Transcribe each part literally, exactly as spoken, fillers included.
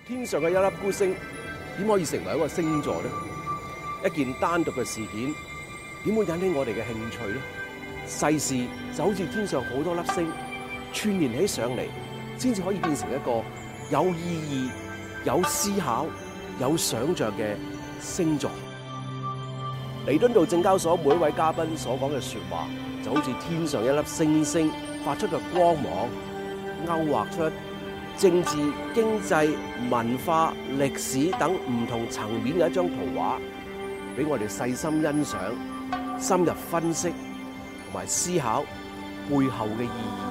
天上嘅一粒孤星點可以成為一個星座呢？一件單獨嘅事件點會引起我哋嘅興趣呢？世事就好似天上好多粒星串連起上嚟，先至可以變成一個有意義、有思考、有想像嘅星座。彌敦道證交所每一位嘉賓所講嘅説話，就好似天上一粒星星發出嘅光芒，勾畫出政治、經濟、文化、歷史等唔同層面嘅一張圖畫，俾我哋細心欣賞、深入分析同埋思考背後嘅意義。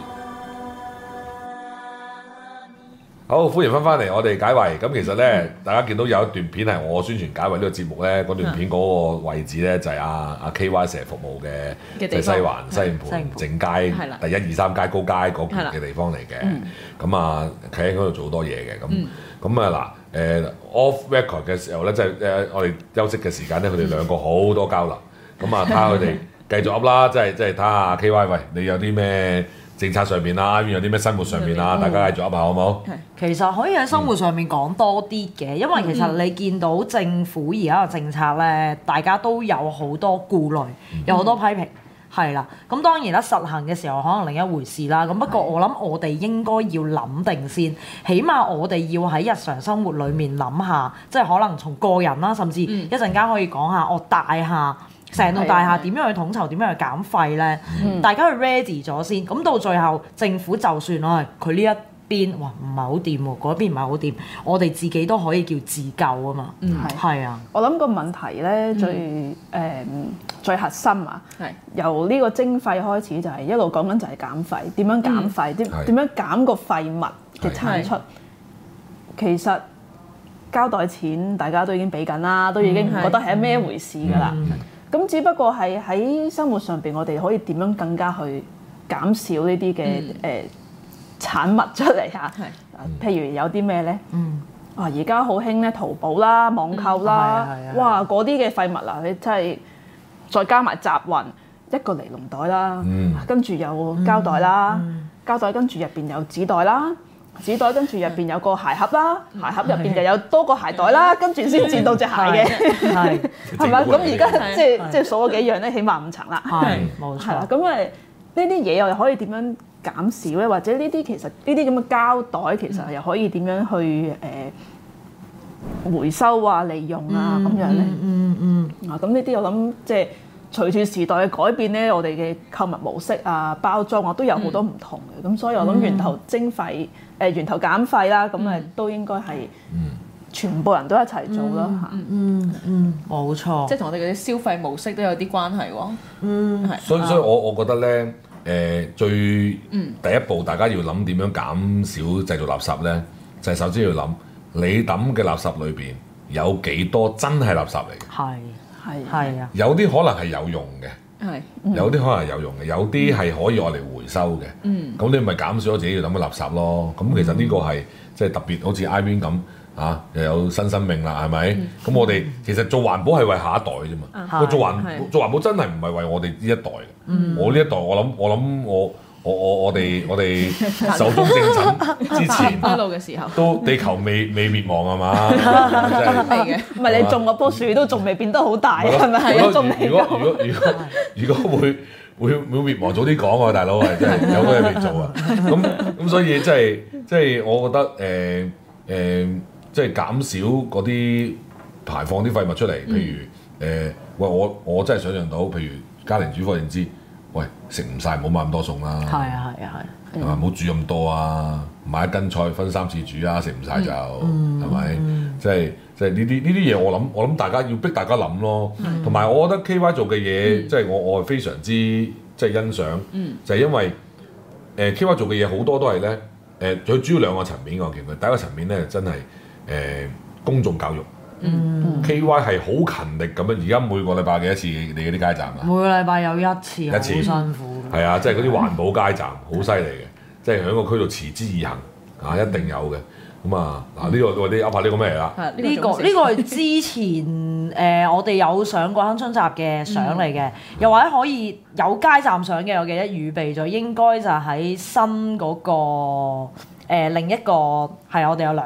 好，歡迎翻返嚟我哋解圍。咁其實咧，大家見到有一段片係我宣傳解圍呢個節目咧，嗰段片嗰個位置咧就係阿阿 K Y 成日服務嘅，即係西環西營盤正街第一二三街高街嗰邊嘅地方嚟嘅。咁啊，佢喺嗰度做好多嘢嘅。咁咁啊嗱，誒 off record 嘅時候咧，即係誒我哋休息嘅時間咧，佢哋兩個好多交流。咁啊，睇下佢哋繼續噏啦，即係即係睇下 K Y，喂，你有啲咩政策上面啦，有啲咩生活上面啦，大家繼續噏下好唔好？ 其實可以喺生活上面講多啲嘅，因為其實你見到政府而家嘅政策咧，大家都有好多顧慮，有好多批評，係啦。咁當然啦，實行嘅時候可能另一回事啦。咁不過我諗我哋應該要諗定先，起碼我哋要喺日常生活裡面諗下，即係可能從個人啦，甚至一陣間可以講下我大廈。成棟大廈點樣去統籌，點樣去減廢咧？嗯、大家去 ready 咗先，咁到最後政府就算啊，佢呢一邊哇唔係好掂喎，嗰邊唔係好掂，我哋自己都可以叫自救啊嘛。嗯，係啊。 我諗個問題咧最誒、嗯嗯、最核心啊，係由呢個徵費開始就係一路講緊就係減廢，點樣減廢，點點、嗯、樣減個廢物嘅產出。其實膠袋錢大家都已經俾緊啦，都已經唔覺得係咩回事㗎啦。嗯嗯咁只不過係喺生活上邊，我哋可以點樣更加去減少呢啲嘅誒產物出嚟嚇？係，譬如有啲咩咧？嗯，啊而家好興咧，淘寶啦、網購啦，嗯、哇嗰啲嘅廢物啊，你真係再加埋集運一個尼龍袋啦，嗯、跟住有膠袋啦，嗯、膠袋跟住入邊有紙袋啦。紙袋跟住入邊有個鞋盒啦，鞋盒入邊就有多個鞋袋啦，跟住先至到隻鞋嘅，係係咪？咁而家即係即係數咗幾樣咧，起碼五層啦，係冇錯啦。咁誒呢啲嘢又可以點樣減少咧？或者呢啲其實呢啲咁嘅膠袋其實又可以點樣去誒回收啊、利用啊咁樣咧？嗯嗯啊，咁呢啲我諗即係隨住時代嘅改變咧，我哋嘅購物模式啊、包裝啊都有好多唔同嘅。咁所以我諗源頭徵費。誒源頭減廢啦，咁誒都應該係全部人都一齊做咯嚇。 嗯嗯，冇錯。 即係同我哋嗰啲消費模式都有啲關係喎。嗯，係。 所以所以我我覺得咧，誒最第一步大家要諗點樣減少製造垃圾咧，就係首先要諗你抌嘅垃圾裏邊有幾多真係垃圾嚟嘅。 係係係啊。 有啲可能係有用嘅。係，有啲可能係有用嘅，有啲係可以愛嚟回收嘅。嗯，咁你咪減少咗自己要抌嘅垃圾咯。咁其實呢個係即係特別，好似 Irene 咁啊，又有新生命啦，係咪？咁、嗯、我哋其實做環保係為下一代啫嘛。嗯、做環做環保真係唔係為我哋呢一代嘅。嗯、我呢一代我諗我諗我。我我我哋我哋壽終正寢之前一路嘅時候， 都地球未未滅亡係嘛？ 未嘅，唔係你種嗰棵樹都仲未變得好大，係咪？ 如果如果如果如果如果會會會滅亡，早啲講喎，大佬係真係有好多嘢未做啊！咁咁所以即係即係我覺得誒誒，即係減少嗰啲排放啲廢物出嚟，譬如誒喂我我真係想像到，譬如家庭主婦認知。喂，食唔晒，唔好買咁多餸啦。係啊係啊係。 係咪？唔好煮咁多啊！買一斤菜分三次煮啊，食唔晒就係咪？即係即係呢啲呢啲嘢，我諗我諗大家要逼大家諗咯。同埋我覺得 K Y 做嘅嘢，即係我我係非常之即係欣賞。就係因為誒 K Y 做嘅嘢好多都係咧誒，最主要兩個層面我見佢。第一個層面咧真係誒公眾教育。嗯、K Y 係好勤力咁樣，而家每個禮拜幾多次你嗰啲街站啊？ 每個禮拜有一次，一次好辛苦。 係啊，即係嗰啲環保街站好犀利嘅，即係喺個區度持之以恆啊，一定有嘅。咁啊嗱，呢、這個我哋噏下呢個咩嚟啦？ 呢、這個呢、這個係之前誒、呃、我哋有上過鏗鏘集嘅相嚟嘅，嗯、又或者可以有街站相嘅，我記得預備咗，應該就喺新嗰、那個、呃、另一個係我哋有兩集。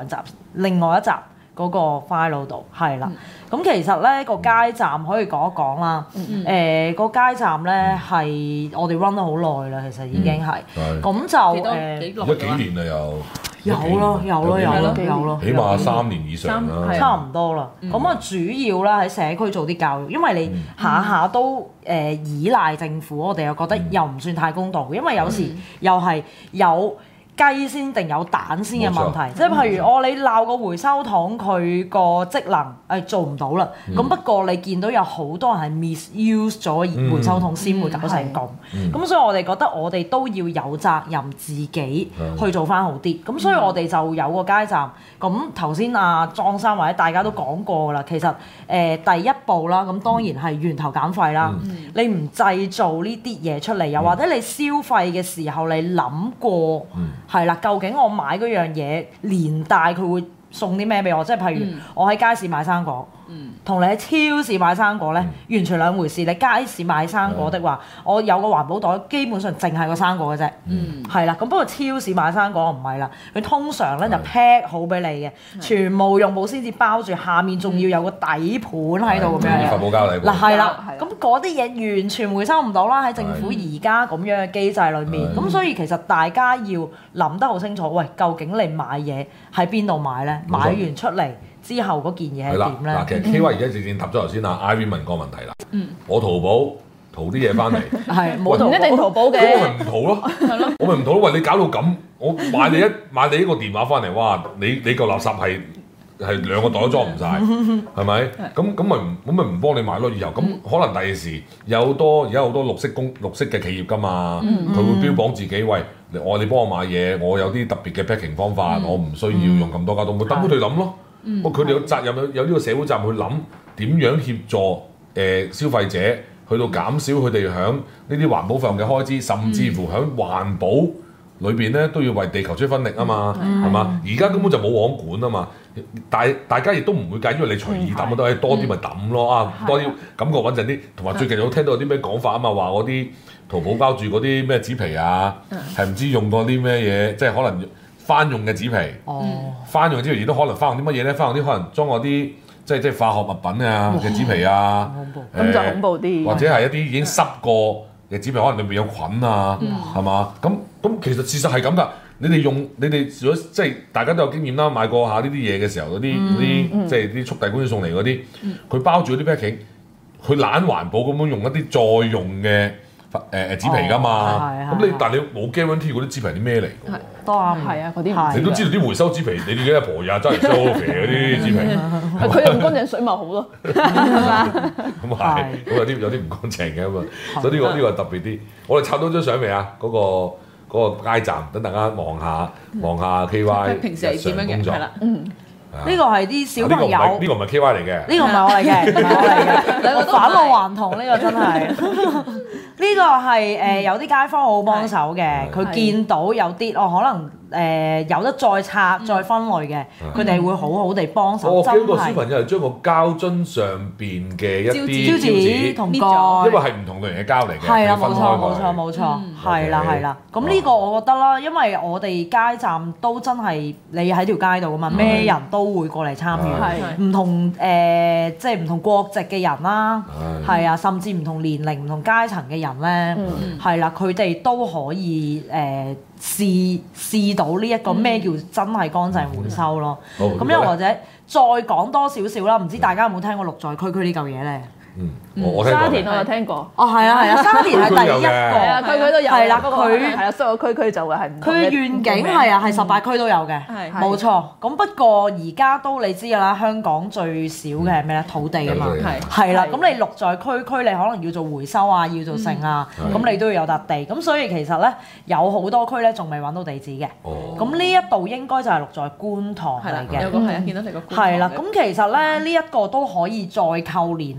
另外一集嗰個 file 度，係啦。咁其實咧個街站可以講一講啦。誒個街站咧係我哋 run 咗好耐啦，其實已經係。咁就誒而家幾年啦又。 有咯，有咯，有咯，有咯， 起碼三年以上啦， 差唔多啦。咁啊，主要啦喺社區做啲教育，因為你下下都誒依賴政府，我哋又覺得又唔算太公道，因為有時又係有雞先定有蛋先嘅問題，即係譬如哦，你鬧個回收桶佢個職能誒做唔到啦，咁不過你見到有好多人係 misuse 咗回收桶先會搞成咁，咁所以我哋覺得我哋都要有責任自己去做翻好啲，咁所以我哋就有個街站，咁頭先阿莊生或者大家都講過啦，其實誒第一步啦，咁當然係源頭減廢啦，你唔製造呢啲嘢出嚟，又或者你消費嘅時候你諗過。係啦，究竟我買嗰樣嘢連帶佢會送啲咩俾我？即係譬如我喺街市買生果，同你喺超市買生果咧，完全兩回事。你街市買生果的話，我有個環保袋，基本上淨係個生果嘅啫。係啦，咁不過超市買生果唔係啦，佢通常咧就 pack 好俾你嘅，全部用保鮮紙包住，下面仲要有個底盤喺度咁樣。 發泡膠底盤。 嗱係啦，咁嗰啲嘢完全回收唔到啦，喺政府而家咁樣嘅機制裏面。咁所以其實大家要諗得好清楚，喂，究竟你買嘢喺邊度買咧？買完出嚟。之後嗰件嘢係點咧？ 嗱，其實 K Y 而家正正答咗頭先啊 Ivy 問個問題啦。我淘寶淘啲嘢翻嚟， 係冇唔一定淘寶嘅。 咁我咪唔淘咯，我咪唔淘咯。喂，你搞到咁，我買你一買你呢個電話翻嚟，哇！你你嚿垃圾係係兩個袋都裝唔晒，係咪？咁咁咪唔咁咪唔幫你買咯。以後咁可能第時有好多而家好多綠色公綠色嘅企業㗎嘛，佢會標榜自己喂。我你幫我買嘢，我有啲特別嘅 packing 方法，我唔需要用咁多膠袋，咪等佢哋諗咯。不過佢哋有責任，有有呢個社會責任去諗點樣協助誒、呃、消費者去到減少佢哋響呢啲環保費用嘅開支，甚至乎響環保裏邊咧都要為地球出分力啊嘛，係嘛？而家根本就冇網管啊嘛，大大家亦都唔會計，因為你隨意抌都係多啲咪抌咯啊，多啲感覺穩陣啲。同埋最近有聽到有啲咩講法啊嘛，話嗰啲淘寶包住嗰啲咩紙皮啊，係唔知用過啲咩嘢，即係可能。翻用嘅紙皮，哦、翻用嘅紙皮亦都可能翻用啲乜嘢咧？翻用啲可能裝嗰啲即係即係化學物品啊嘅紙皮啊， 咁、呃、就恐怖啲。 或者係一啲已經濕過嘅紙皮，可能裏面有菌啊，係嘛、嗯？咁咁其實事實係咁㗎。你哋用你哋如果即係大家都有經驗啦，買過下呢啲嘢嘅時候，嗰啲嗰啲即係啲速遞公司送嚟嗰啲，佢包住嗰啲 packing，佢懶環保咁樣用一啲再用嘅。誒誒紙皮㗎嘛，咁你但係你冇 guarantee 嗰啲紙皮係啲咩嚟㗎？ 都啱， 係啊，嗰啲你都知道啲回收紙皮，你哋嘅阿婆又真係收皮嗰啲紙皮， 佢用乾淨水咪好咯。咁係，咁有啲有啲唔乾淨嘅嘛，所以呢個呢個特別啲。我哋插到張相未啊？嗰個嗰個街站，等大家望下望下 K Y 平時係點樣嘅？係啦，嗯。 呢個係啲小朋友， 呢個唔係 K Y 嚟嘅， 呢個唔係我嚟嘅，唔係我嚟嘅，兩個返老還童，呢個真係。呢個係誒有啲街坊好幫手嘅，佢見到有啲哦可能。誒有得再拆再分類嘅，佢哋會好好地幫手。 我見個小朋友係將個膠樽上邊嘅一啲膠紙同蓋， 因為係唔同類型嘅膠嚟嘅， 係啦，冇錯冇錯冇錯，係啦係啦。咁呢個我覺得啦，因為我哋街站都真係你喺條街度啊嘛，咩人都會過嚟參與，唔同誒即係唔同國籍嘅人啦，係啊，甚至唔同年齡、唔同階層嘅人咧，係啦，佢哋都可以誒。試試到呢一個咩叫真係乾淨回收咯，咁又或者再講多少少啦，唔知大家有冇聽過綠在區區呢嚿嘢咧？ 嗯，我沙田我有聽過。 哦，係啊，係啊，沙田係第一個， 係啊，區區都有。 係啦，佢係啊，所有區區就會係唔同嘅。 佢願景係啊，係十八區都有嘅，冇錯。咁不過而家都你知㗎啦，香港最少嘅係咩咧？土地啊嘛，係啦。咁你綠在區區，你可能要做回收啊，要做剩啊，咁你都要有笪地。咁所以其實咧，有好多區咧仲未揾到地址嘅。咁呢一度應該就係綠在觀塘嚟嘅。 有個係啊，見到你個。 係啦，咁其實咧呢一個都可以再扣連下。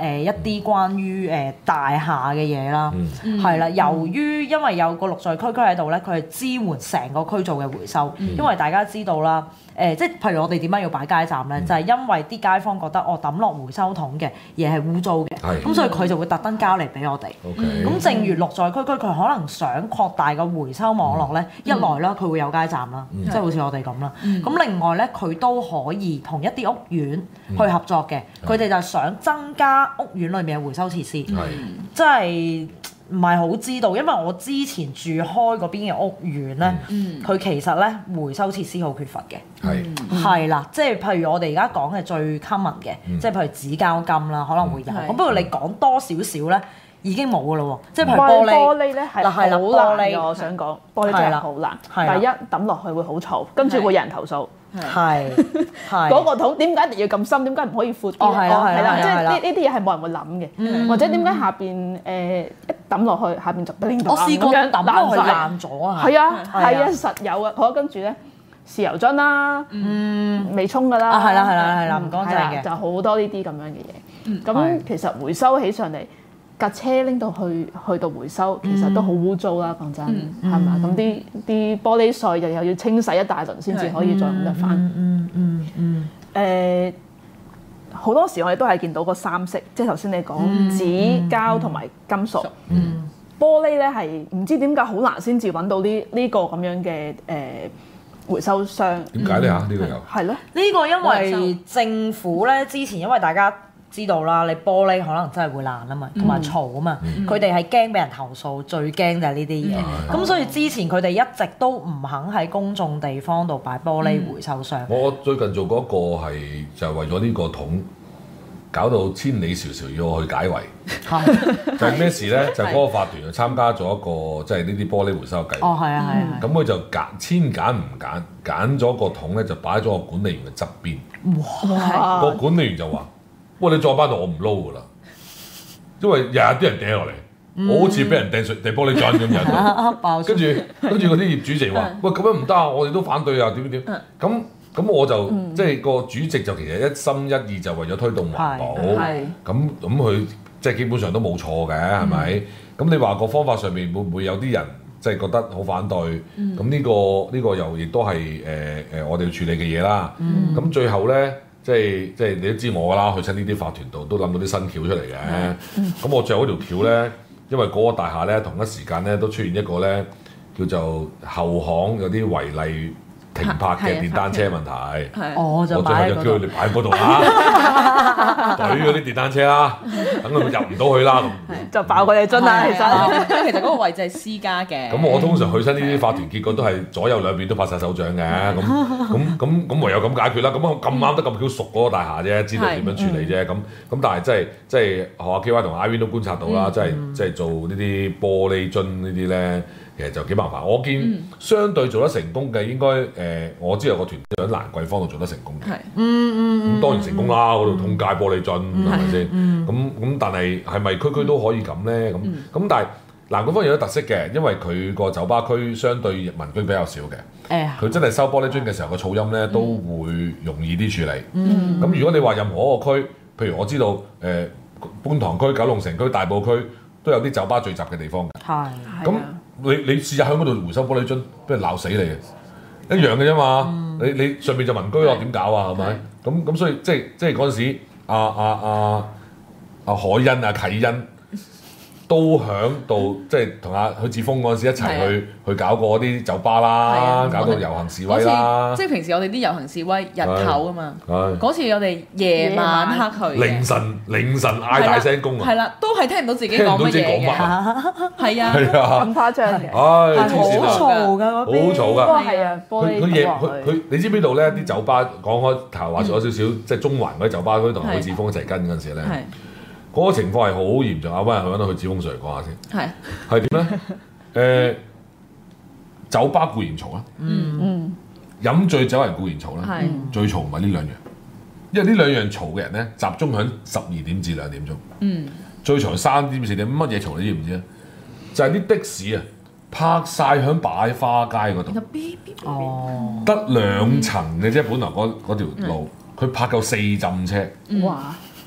誒一啲關於誒大廈嘅嘢啦，係啦。由於因為有個綠在區區喺度咧，佢係支援成個區做嘅回收，因為大家知道啦。誒，即係譬如我哋點解要擺街站咧？就係因為啲街坊覺得我抌落回收桶嘅嘢係污糟嘅，咁所以佢就會特登交嚟俾我哋。咁正如綠在區區，佢可能想擴大個回收網絡咧，一來啦，佢會有街站啦，即係好似我哋咁啦。咁另外咧，佢都可以同一啲屋苑去合作嘅，佢哋就想增加屋苑裏面嘅回收設施，即係。唔係好知道，因為我之前住開嗰邊嘅屋苑咧，佢、嗯、其實咧回收設施好缺乏嘅，係係啦，即係譬如我哋而家講嘅最 common 嘅，嗯、即係譬如紙膠巾啦，可能會有。咁、嗯、不過你講多少少咧，已經冇噶咯喎，即係譬如玻璃，玻璃咧係好難嘅，我想講玻璃真係好難。第一抌落去會好嘈，跟住會有人投訴。係係嗰個桶點解一定要咁深？點解唔可以闊啲？哦係啦係啦，即係呢呢啲嘢係冇人會諗嘅，或者點解下邊誒一抌落去下邊就叮當咁樣抌落去爛咗啊！係啊係啊，實有啊！好，跟住咧豉油樽啦，嗯未沖㗎啦，係啦係啦係啦，唔乾淨嘅，就好多呢啲咁樣嘅嘢。咁其實回收起上嚟。架車拎到去去到回收，其實都好污糟啦，講真，係嘛？咁啲啲玻璃碎又又要清洗一大輪先至可以再用得翻。嗯嗯嗯。誒，好多時我哋都係見到個三色，即係頭先你講紙膠同埋金屬。嗯。玻璃咧係唔知點解好難先至揾到呢呢個咁樣嘅誒回收商。點解咧嚇？呢個又係咯。呢個因為政府咧之前因為大家。知道啦，你玻璃可能真係會爛啊嘛，同埋嘈啊嘛，佢哋係驚俾人投訴，最驚就係呢啲嘢。咁、嗯、所以之前佢哋一直都唔肯喺公眾地方度擺玻璃回收箱。 我最近做嗰個係就係為咗呢個桶，搞到千里迢迢要我去解圍。就係咩事咧？就係、是、嗰個法團就參加咗一個即係呢啲玻璃回收計劃。哦，係啊，係啊。咁佢就揀千揀唔揀，揀咗個桶咧就擺咗個管理員嘅側邊。哇！個管理員就話。喂，你再班度我唔撈噶啦，因為日日啲人掟落嚟，嗯、我好似俾人掟水掟玻璃樽咁樣。跟住跟住嗰啲業主就話：喂，咁樣唔得啊！我哋都反對啊！點點點咁咁我就、嗯、即係個主席就其實一心一意就為咗推動環保。咁咁佢即係基本上都冇錯嘅，係咪？咁、嗯、你話個方法上面會唔會有啲人即係覺得好反對？咁呢、嗯呢個呢、呢個又亦都係誒誒我哋要處理嘅嘢啦。咁、嗯、最後咧。即係即係你都知我㗎啦，去親呢啲法團度都諗到啲新橋出嚟嘅。咁、嗯、我最後嗰條橋咧，因為嗰個大廈咧同一時間咧都出現一個咧叫做後巷有啲違例停泊嘅電單車問題。我最後就叫佢哋擺喺嗰度啦，懟嗰啲電單車啦，等佢入唔到去啦咁。就爆佢哋樽啦，其實。因為其實嗰個位置係私家嘅。咁我通常去親呢啲法團，結果都係左右兩邊都拍晒手掌嘅。咁咁咁咁唯有咁解決啦。咁我咁啱得咁巧熟嗰個大廈啫，知道點樣處理啫。咁咁但係即係即係學阿 K Y 同 Irene 都觀察到啦，即係即係做呢啲玻璃樽呢啲咧。其實就幾麻煩，我見相對做得成功嘅應該誒、呃，我知有個團隊喺蘭桂坊度做得成功嘅，嗯嗯咁當然成功啦，嗰度通街玻璃樽係咪先？咁咁但係係咪區區都可以咁咧？咁咁、嗯、但係蘭桂坊有啲特色嘅，因為佢個酒吧區相對民居比較少嘅，佢、嗯、真係收玻璃樽嘅時候個噪音咧都會容易啲處理。咁、嗯嗯、如果你話任何一個區，譬如我知道誒、呃、觀塘區、九龍城區、大埔區都有啲酒吧聚集嘅地方嘅，係咁。你你試下喺嗰度回收玻璃樽，俾人鬧死你嘅，一樣嘅啫嘛。嗯、你你上面就民居咯，點搞啊？係咪？咁咁所以即係即係嗰陣時，阿阿阿阿海欣、阿啟欣都響度，即係同阿許智峰嗰陣時一齊去的去搞過啲酒吧啦，搞到遊行示威啦。即係平時我哋啲遊行示威日頭啊嘛，嗰次我哋夜晚黑去，凌晨凌晨嗌大聲公啊，係啦，都係聽唔到自己講乜嘢嘅，係啊，咁誇張嘅，唉，好嘈㗎嗰邊，好嘈㗎，係啊，佢佢夜佢佢，你知邊度咧？啲酒吧講開頭話咗少少，即係中環嗰啲酒吧區同許智峰一齊跟嗰陣時咧。嗰個情況係好嚴重，阿溫去揾到許智峰上嚟講下先。係係點咧？誒、呃，酒吧固然嘈啦，嗯嗯，飲醉酒人固然嘈啦，係、嗯、最嘈唔係呢兩樣，因為呢兩樣嘈嘅人咧集中喺十二點至兩點鐘，嗯，最嘈三點四點，乜嘢嘈你知唔知啊？就係、是、啲的士啊，泊晒喺擺花街嗰度，哦，得兩層嘅啫，本來嗰嗰條路，佢泊夠四浸車，哇！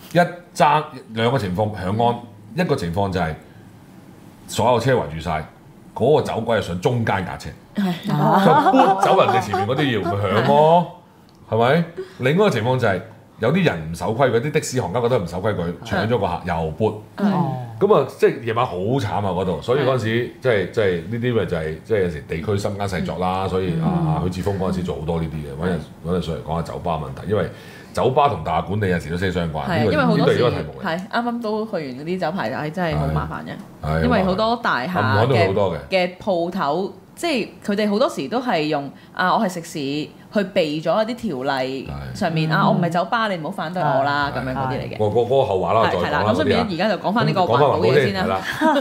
一爭兩個情況響安，一個情況就係所有車圍住晒，嗰、那個走鬼係上中間架車，就撥走人哋前面嗰啲要咪響咯，係咪？另一個情況就係、是、有啲人唔守規矩，啲的士行家覺得唔守規矩，搶咗個客又撥。咁啊，即係夜晚好慘啊嗰度，所以嗰陣時即係即係呢啲咪就係即係有時地區深耕細作啦。所以啊，許智峯嗰陣時做好多呢啲嘅，揾人揾人上嚟講下酒吧問題，因為酒吧同大廈管理有時都息息相關。 係，因為好多時呢個題目係啱啱都去完嗰啲酒牌，係真係好麻煩嘅。 係因為好多大廈嘅嘅鋪頭，即係佢哋好多時都係用啊，我係食肆去避咗一啲條例上面啊，我唔係酒吧，你唔好反對我啦，咁樣嗰啲嚟嘅。 個個嗰個後話啦，再講啦。 咁所以而家就講翻呢個環保嘢先啦。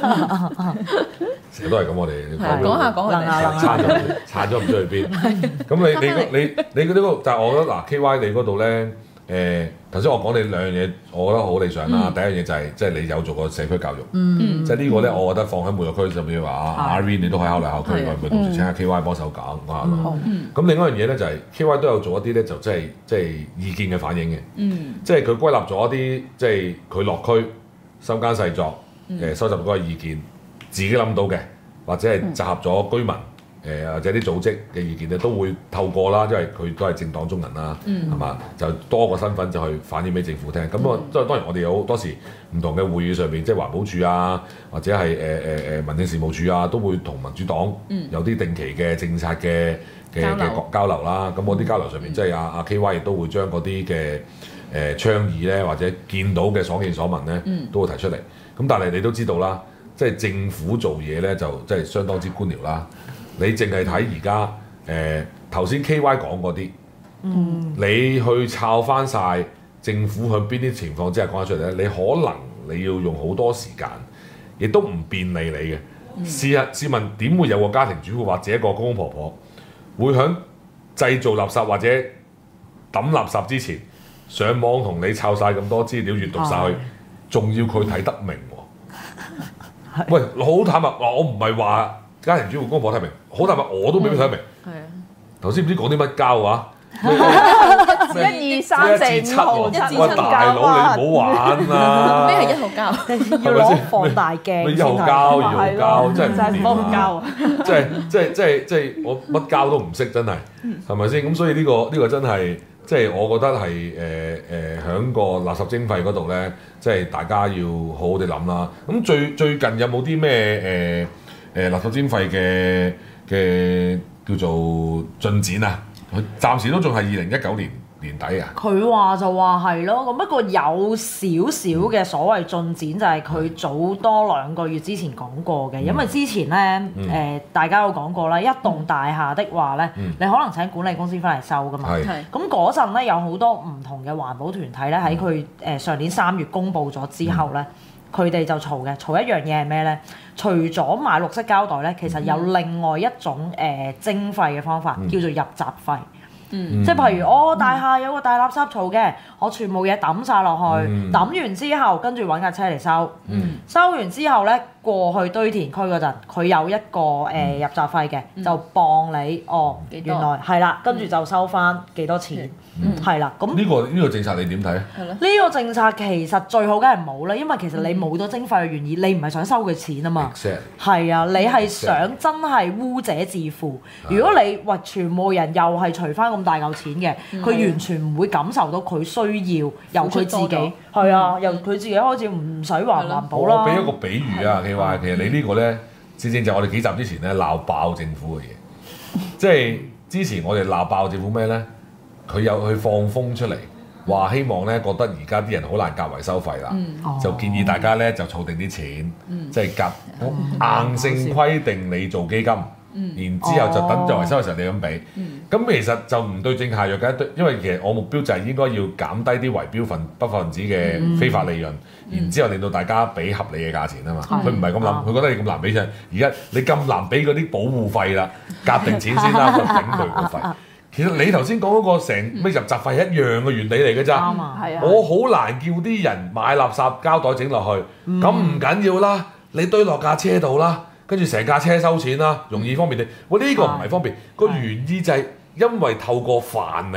成日都係咁，我哋講下講佢哋撐咗撐咗唔知去邊。咁你你你你嗰啲個，但係我覺得嗱 K Y 你嗰度咧。誒頭先我講你兩樣嘢，我覺得好理想啦。嗯、第一樣嘢就係即係你有做過社區教育，嗯、即係呢個咧，我覺得放喺每個區，甚至話阿 Irene 你都可以考慮考區，咪咪到時請下 K Y 幫手搞講下咯。咁另外一樣嘢咧就係 K Y 都有做一啲咧，就即係即係意見嘅反映嘅，嗯、即係佢歸納咗一啲即係佢落區深耕細作誒收集嗰個意見，自己諗到嘅，或者係集合咗居民。誒或者啲組織嘅意見咧，都會透過啦，因為佢都係政黨中人啦，係嘛、嗯？就多個身份就去反映俾政府聽。咁啊、嗯，即係當然我哋有好多時唔同嘅會議上面，即係環保署啊，或者係誒誒誒民政事務處啊，都會同民主黨有啲定期嘅政策嘅嘅嘅交流啦。咁嗰啲交流上面，即係阿阿 K Y 亦都會將嗰啲嘅誒倡議咧，或者見到嘅所見所聞咧，都會提出嚟。咁但係你都知道啦，即係政府做嘢咧，就即係相當之官僚啦。你淨係睇而家誒頭先 K Y 講嗰啲，嗯、你去抄翻晒政府向邊啲情況之下講得出嚟咧，你可能你要用好多時間，亦都唔便利你嘅。嗯、試下試問點會有個家庭主婦或者一個公公婆婆會喺製造垃圾或者抌垃圾之前上網同你抄晒咁多資料閱讀晒去，仲要佢睇得明喎？喂，好坦白話，我唔係話。家庭主婦公婆睇明，好坦白我都未必睇明。係啊，頭先唔知講啲乜膠話， 一二三四五號， 喂大佬你唔好玩啦！ 咩係一號膠？ 要攞放大鏡咩一號膠、二號膠，真係唔掂啊！ 即係即係即係即係我乜膠都唔識，真係係咪先？咁所以呢個呢個真係即係我覺得係誒誒喺個垃圾徵費嗰度咧，即係大家要好好地諗啦。咁最最近有冇啲咩誒？誒垃圾徵費嘅嘅叫做進展啊，佢暫時都仲係二零一九年年底啊。佢話就話係咯，咁不過有少少嘅所謂進展就係佢早多兩個月之前講過嘅，嗯、因為之前咧誒、嗯呃、大家有講過啦，一棟大廈的話咧，嗯、你可能請管理公司翻嚟收噶嘛。係。咁嗰陣咧有好多唔同嘅環保團體咧喺佢誒上年三月公佈咗之後咧。嗯佢哋就嘈嘅，嘈一樣嘢係咩咧？除咗買綠色膠袋咧，其實有另外一種誒、呃、徵費嘅方法，叫做入閘費。嗯，即係譬如我、哦、大廈有個大垃圾槽嘅，我全部嘢抌晒落去，抌、嗯、完之後跟住揾架車嚟收，嗯、收完之後咧過去堆填區嗰陣，佢有一個誒、呃、入閘費嘅，嗯、就磅你哦， 多原來係啦，跟住就收翻幾多錢，係啦、嗯，咁呢、 呢個呢、呢個政策你點睇啊？ 呢個政策其實最好梗係冇啦，因為其實你冇咗徵費嘅原意，你唔係想收佢錢啊嘛，係啊，你係想真係污者自負。如果你喂全部人又係除翻咁大嚿錢嘅，佢完全唔會感受到佢需要由佢自己，係啊，由佢自己開始唔使環環保啦。 我俾一個比喻啊，佢話其實你呢個咧，正正就係我哋幾集之前咧鬧爆政府嘅嘢，即係之前我哋鬧爆政府咩咧？佢有去放風出嚟，話希望咧覺得而家啲人好難夾維收費啦，就建議大家咧就儲定啲錢，即係夾硬性規定你做基金。然之後就等作維修嘅時候你咁俾，咁、嗯、其實就唔對症下藥嘅，因為其實我目標就係應該要減低啲圍標分不法分子嘅非法利潤，嗯、然之後令到大家俾合理嘅價錢啊嘛。佢唔係咁諗，佢、嗯、覺得你咁難俾錢，而家你咁難俾嗰啲保護費啦，夾定錢先啦，咁頂佢個費。其實你頭先講嗰個成咩入閘費一樣嘅原理嚟嘅咋，嗯、我好難叫啲人買垃圾膠袋整落去，咁唔緊要啦，你堆落架車度啦。跟住成架車收錢啦，容易方便你。我呢、呢個唔係方便，個原意就係因為透過煩你，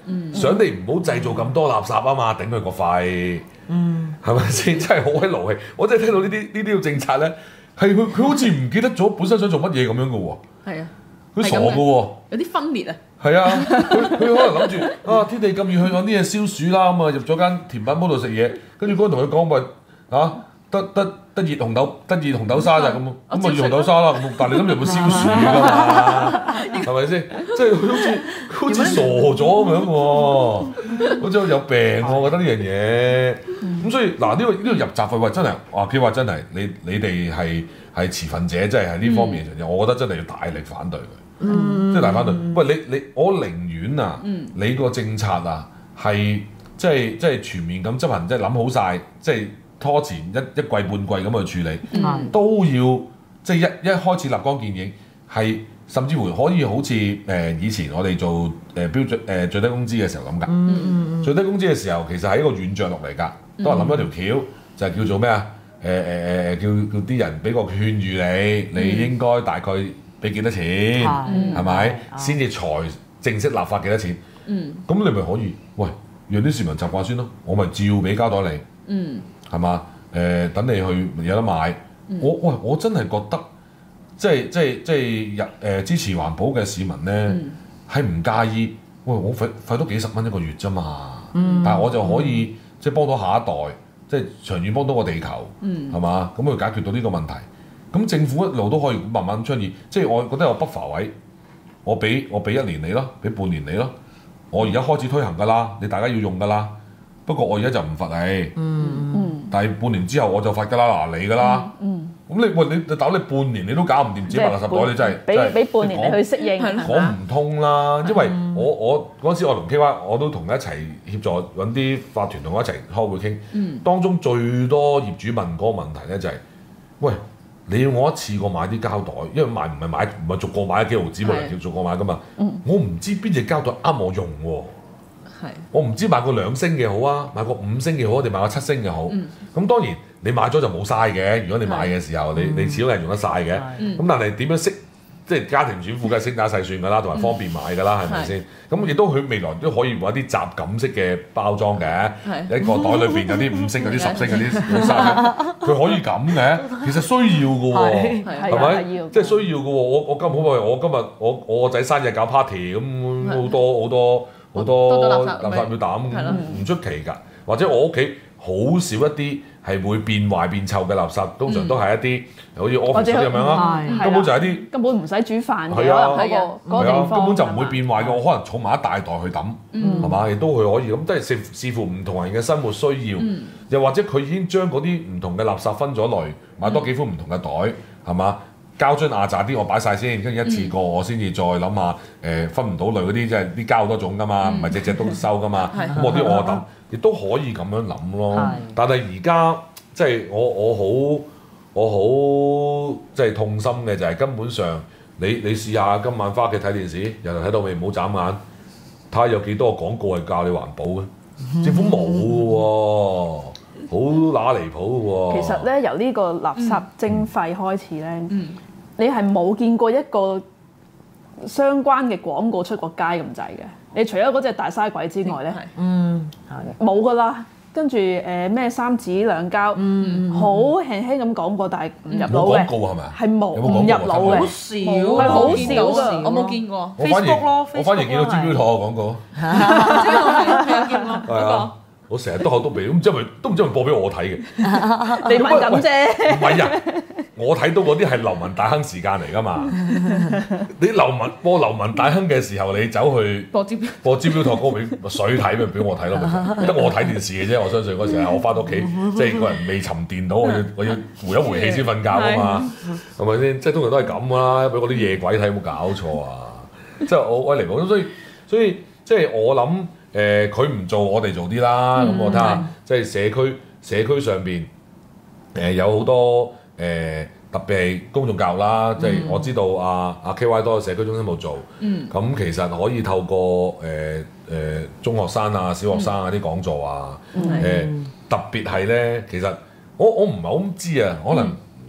想你唔好製造咁多垃圾啊嘛，頂佢個肺，係咪先？真係好鬼勞氣。我真係聽到呢啲呢啲嘅政策咧，係佢佢好似唔記得咗本身想做乜嘢咁樣嘅喎。 係啊， 佢傻嘅喎， 有啲分裂啊。 係啊，佢佢可能諗住啊天地咁遠去揾啲嘢消暑啦，咁啊入咗間甜品鋪度食嘢，跟住嗰個同佢講話嚇得得得熱紅豆得熱紅豆沙咋咁，咁啊熱紅豆沙啦咁，但係你諗住有冇消暑㗎嘛？係咪先？即係佢好似好似傻咗咁樣喎，好似有病喎，我覺得呢樣嘢。咁所以嗱呢個呢個入閘費喂真係話佢話真係你你哋係係持份者，即係喺呢方面嘅，我覺得真係要大力反對佢。嗯、即係大反對。喂，你你我寧願啊，嗯、你個政策啊係即係即係全面咁執行，即係諗好晒，即係拖前一一季半季咁去處理，嗯、都要即係一一開始立竿見影，係甚至乎可以好似誒、呃、以前我哋做誒、呃、標準誒、呃、最低工資嘅時候咁㗎。嗯嗯、最低工資嘅時候其實係一個軟着陸嚟㗎，都係諗咗條橋，就係叫做咩啊？誒誒誒叫叫啲人俾個勸喻你，你應該大概俾幾多錢，係咪先至才正式立法幾多錢？咁、嗯、你咪可以，喂，讓啲市民習慣先咯。我咪照俾膠袋你，係嘛、嗯？誒、呃，等你去有得買。嗯、我喂，我真係覺得，即係即係即係日誒支持環保嘅市民咧，係唔、嗯、介意。喂，我費費多幾十蚊一個月啫嘛，嗯、但係我就可以即係幫到下一代，即係長遠幫到個地球，係嘛、嗯？咁去解決到呢個問題。咁政府一路都可以慢慢倡議，即係我覺得有不乏位，我俾我俾一年你咯，俾半年你咯，我而家開始推行㗎啦，你大家要用㗎啦。不過我而家就唔罰你，嗯、但係半年之後我就罰㗎啦，嗱你㗎啦。咁、嗯、你喂你打你半年你都搞唔掂，自己垃圾袋你真係俾俾半年你去適應， 講唔通啦。因為我我嗰陣時我同 K Y 我都同佢一齊協助揾啲法團同我一齊開會傾，嗯、當中最多業主問嗰個問題咧就係、是，喂。你要我一次過買啲膠袋，因為買唔係買唔係逐個買幾毫紙，冇人叫逐個買噶嘛。嗯、我唔知邊隻膠袋啱我用喎。係。我唔知買個兩升嘅好啊，買個五升嘅好，定買個七升嘅好。咁、嗯、當然你買咗就冇嘥嘅。如果你買嘅時候，你你始終係用得晒嘅。咁、嗯、但係點樣識？即係家庭主婦梗係精打細算㗎啦，同埋方便買㗎啦，係咪先？咁亦都佢未來都可以揾啲雜錦式嘅包裝嘅，一個袋裏邊有啲五升、有啲十升、有啲三升，佢可以咁嘅。其實需要㗎喎，係咪？即係需要㗎喎。我我今好耐，我今日我我個仔生日搞 party 咁，好多好多好多垃圾要抌，唔出奇㗎。或者我屋企好少一啲係會變壞變臭嘅垃圾，通常都係一啲好似 office 咁樣啦，根本就係一啲根本唔使煮飯嘅嗰個嗰個地方， 根本就唔會變壞嘅。我可能儲埋一大袋去抌，係嘛？亦都佢可以咁，即係視視乎唔同人嘅生活需要，又或者佢已經將嗰啲唔同嘅垃圾分咗類，買多幾款唔同嘅袋，係嘛？膠樽亞雜啲我擺晒先，跟住一次過我先至再諗下誒分唔到類嗰啲，即係啲膠好多種㗎嘛，唔係隻隻都收㗎嘛。咁我啲我抌，亦都可以咁樣諗咯。但係而家即係我我好我好即係痛心嘅就係根本上你你試下今晚翻屋企睇電視，由頭睇到尾唔好眨眼，睇下有幾多個廣告係教你環保嘅，政府冇嘅喎。好乸離譜喎！ 其實咧，由呢個垃圾徵費開始咧，嗯、你係冇見過一個相關嘅廣告出過街咁滯嘅。你除咗嗰隻大嘥鬼之外咧，嗯，冇噶啦。跟住誒咩三紙兩膠，嗯，好輕輕咁講過，但係唔入腦嘅。冇廣告係咪啊？係冇唔入腦嘅， 好少， 係好少㗎。 我冇見過。 我反而我反而見到招標妥嘅廣告。 招標妥係有見過嗰個。 我成日都口都鼻，都唔知係咪都唔知係咪播俾我睇嘅。 你敏感啫。 唔係啊，我睇到嗰啲係流民大亨時間嚟㗎嘛。你流民播流民大亨嘅時候，你走去播招標播招標托歌俾水睇咪俾我睇咯，得我睇電視嘅啫。我相信嗰時係我翻到屋企，即係個人未沉澱到，我要我要回一回氣先瞓覺㗎嘛，係咪先？即係通常都係咁㗎啦，俾嗰啲夜鬼睇有冇搞錯啊？即係我我嚟講，所以所以即係我諗。誒佢唔做，我哋做啲啦。咁、嗯、我睇下，即係社區社區上邊誒、呃、有好多誒、呃、特別係公眾教育啦。即係、嗯、我知道阿阿 K Y 都喺社區中心度做。咁、嗯、其實可以透過誒誒、呃呃、中學生啊、小學生啊啲講座啊。誒、嗯呃、特別係咧，其實我我唔係好知啊。可能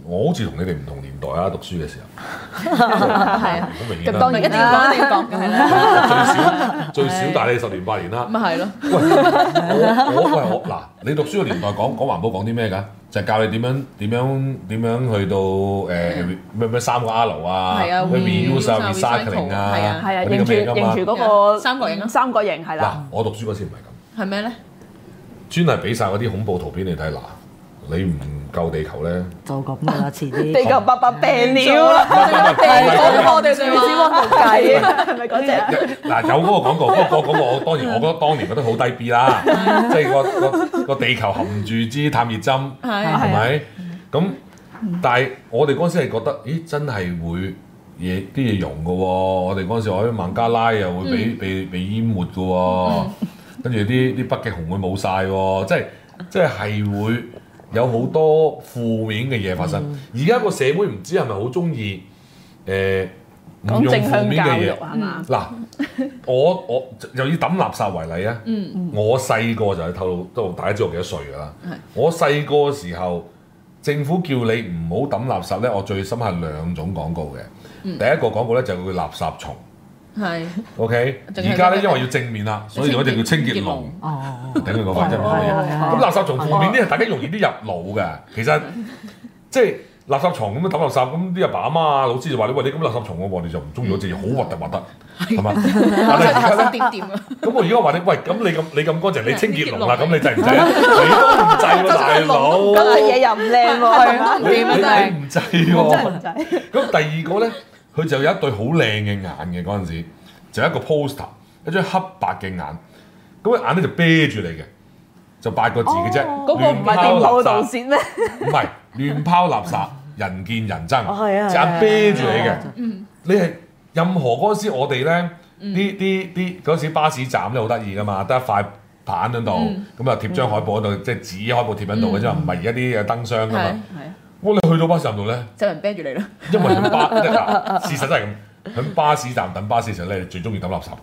我好似同你哋唔同年代啊，讀書嘅時候， 係啊， 好明顯咁當然一定要講一定要講嘅係最少最少大你十年八年啦。 咪係咯， 喂，我我喂我嗱，你讀書嘅年代講講環保講啲咩㗎？就係教你點樣點樣點樣去到誒咩咩三個 R 啊， 係啊咩 reuse 啊、 reuse recycling 啊， 係啊係啊， 嗰啲認住咁嘅㗎嘛認住嗰個三角形啊三角形係嗱啦，， 我讀書嗰時唔係咁， 係咩咧？ 專係俾晒嗰啲恐怖圖片你睇嗱，你唔救地球咧。 就咁噶啦，遲啲。 地球伯伯病了啦， 我哋最知溫度計啊，係咪嗰只？ 嗱有嗰個廣告，不過個廣告我當然我覺得當年覺得好低 B 啦，即係個個個地球含住支探熱針， 係係咪？咁但係我哋嗰陣時係覺得，咦真係會嘢啲嘢溶嘅喎！我哋嗰陣時話啲孟加拉又會被被被淹沒嘅喎，跟住啲啲北極熊會冇晒喎，即係即係係會有好多負面嘅嘢發生。而家個社會唔知係咪好中意誒唔用講正負向教育面嘅嘢？ 係嘛？ 嗱，我我又以抌垃圾為例啊！我細個就係透露都大家知我幾多歲㗎啦。我細個嘅時候，政府叫你唔好抌垃圾咧，我最深係兩種廣告嘅。第一個廣告咧就叫垃圾蟲係 ，OK。 淨係而家咧因為要正面啦，所以我哋叫清潔龍。 哦， 頂佢個肺真係唔可以。 係係咁垃圾蟲負面啲係大家容易啲入腦嘅，其實即係垃圾蟲咁樣抌垃圾，咁啲阿爸阿媽啊老師就話你喂你咁垃圾蟲喎，我哋就唔中意嗰隻嘢，好核突核突，係嘛？但係而家咧。 點點啊？ 咁我而家話你，喂，咁你咁你咁乾淨，你清潔龍啦，咁你制唔制啊？你都唔制喎，大佬。 嗰隻嘢又唔靚喎，係嘛？ 你你你唔制喎。 真係唔制。 咁第二個咧，佢就有一對好靚嘅眼嘅嗰陣時，就一個 poster，一張黑白嘅眼，咁個眼咧就啤住你嘅，就八個字嘅啫。 嗰個唔係電腦導線咩？ 唔係亂拋垃圾，人見人憎， 哦係啊隻眼啤住你嘅。 嗯你係任何嗰陣時，我哋咧。啲啲啲嗰陣時巴士站咧好得意噶嘛，得一塊板喺度，咁啊貼張海報喺度，即係紙海報貼喺度嘅啫，唔係而家啲燈箱噶嘛。我哋去到巴士站度咧， 就人啤住你啦。 因為喺巴嗱事實真係咁，喺巴士站等巴士嘅時候咧，你最中意抌垃圾。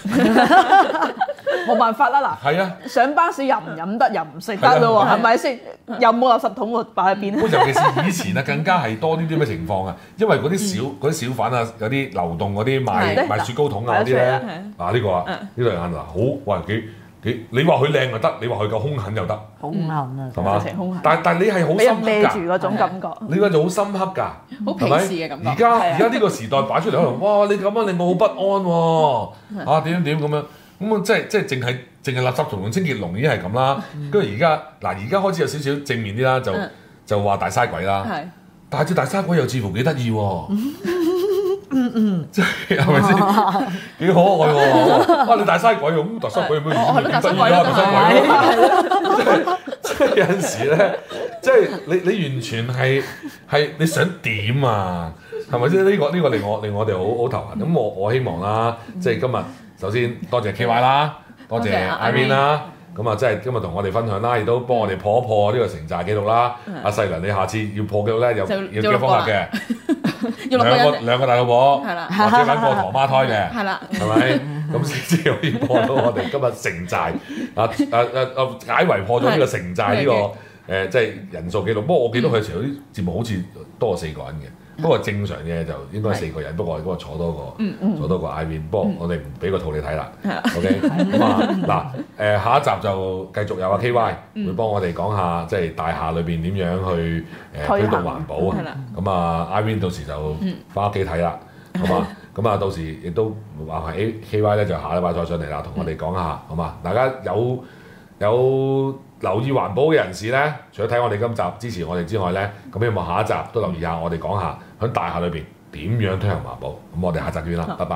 冇辦法啦嗱。 係啊， 上巴士又唔飲得，又唔食得咯喎，係咪先？又冇垃圾桶喎，擺喺邊？ 尤其是以前啊，更加係多呢啲咁嘅情況啊，因為嗰啲小嗰啲小販啊，有啲流動嗰啲賣係賣雪糕筒啊嗰啲咧，嗱呢個啊，呢對眼嗱好，哇幾幾，你話佢靚就得，你話佢夠兇狠又得， 好唔痕啊！ 係嘛直情兇狠？ 但係但係你係好俾人深刻㗎。 啤住嗰種感覺。 你個就好深刻㗎， 好係咪鄙視嘅感覺而家係啊而家呢個時代擺出嚟，可能哇你咁樣令我好不安喎，啊點點點咁樣，咁啊即係即係淨係淨係垃圾蟲同清潔龍已經係咁啦，跟住而家嗱而家開始有少少正面啲啦，就就話大嘥鬼啦， 係但係隻大嘥鬼又似乎幾得意喎，嗯嗯，即係係咪先幾可愛喎？啊你大嘥鬼喎，咁大嘥鬼有咩哦係咯大嘥鬼啦？ 咯大嘥鬼咯，即係即係有陣時咧，即係你你完全係係你想點啊？係咪先？呢個呢個令我令我哋好好頭痕。咁我我希望啦，即係今日首先多謝 K Y 啦，多謝 Irene 啦。咁啊，即係今日同我哋分享啦，亦都幫我哋破一破呢個城寨紀錄啦。阿細良，你下次要破紀錄咧，有有幾個方法嘅，兩個兩個大老婆， 係啦或者揾個陀孖胎嘅， 係啦， 係咪？咁先至可以破到我哋今日城寨啊啊啊啊解圍破咗呢個城寨呢個誒即係人數紀錄。不過我記得佢時候啲節目好似多過四個人嘅。不過正常嘅就應該四個人，不過嗰個坐多個坐多個 Irene。不過我哋唔俾個圖你睇啦。OK，咁啊嗱誒，下一集就繼續有阿 K Y 會幫我哋講下即係大廈裏邊點樣去誒推動環保啊。咁啊 Irene 到時就翻屋企睇啦，好嘛？咁啊到時亦都話係 K Y 咧就下禮拜再上嚟啦，同我哋講下，好嘛？大家有有留意環保嘅人士咧，除咗睇我哋今集支持我哋之外咧，咁希望下一集都留意下我哋講下喺大廈裏邊點樣推行環保。咁我哋下集見啦，拜拜。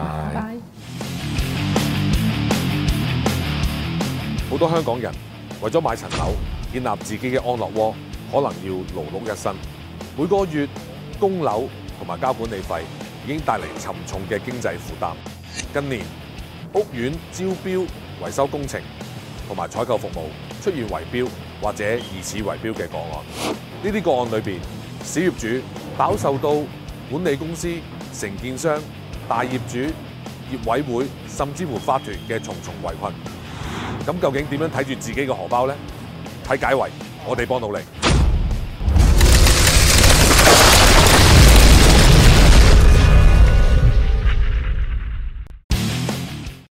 好多香港人為咗買層樓，建立自己嘅安樂窩，可能要勞碌一生，每個月供樓同埋交管理費已經帶嚟沉重嘅經濟負擔。近年屋苑招標、維修工程同埋採購服務出現圍標或者疑似圍標嘅個案，呢啲個案裏邊，小業主飽受到管理公司、承建商、大業主、業委會甚至乎法團嘅重重圍困。咁究竟點樣睇住自己嘅荷包呢？睇解圍，我哋幫到你。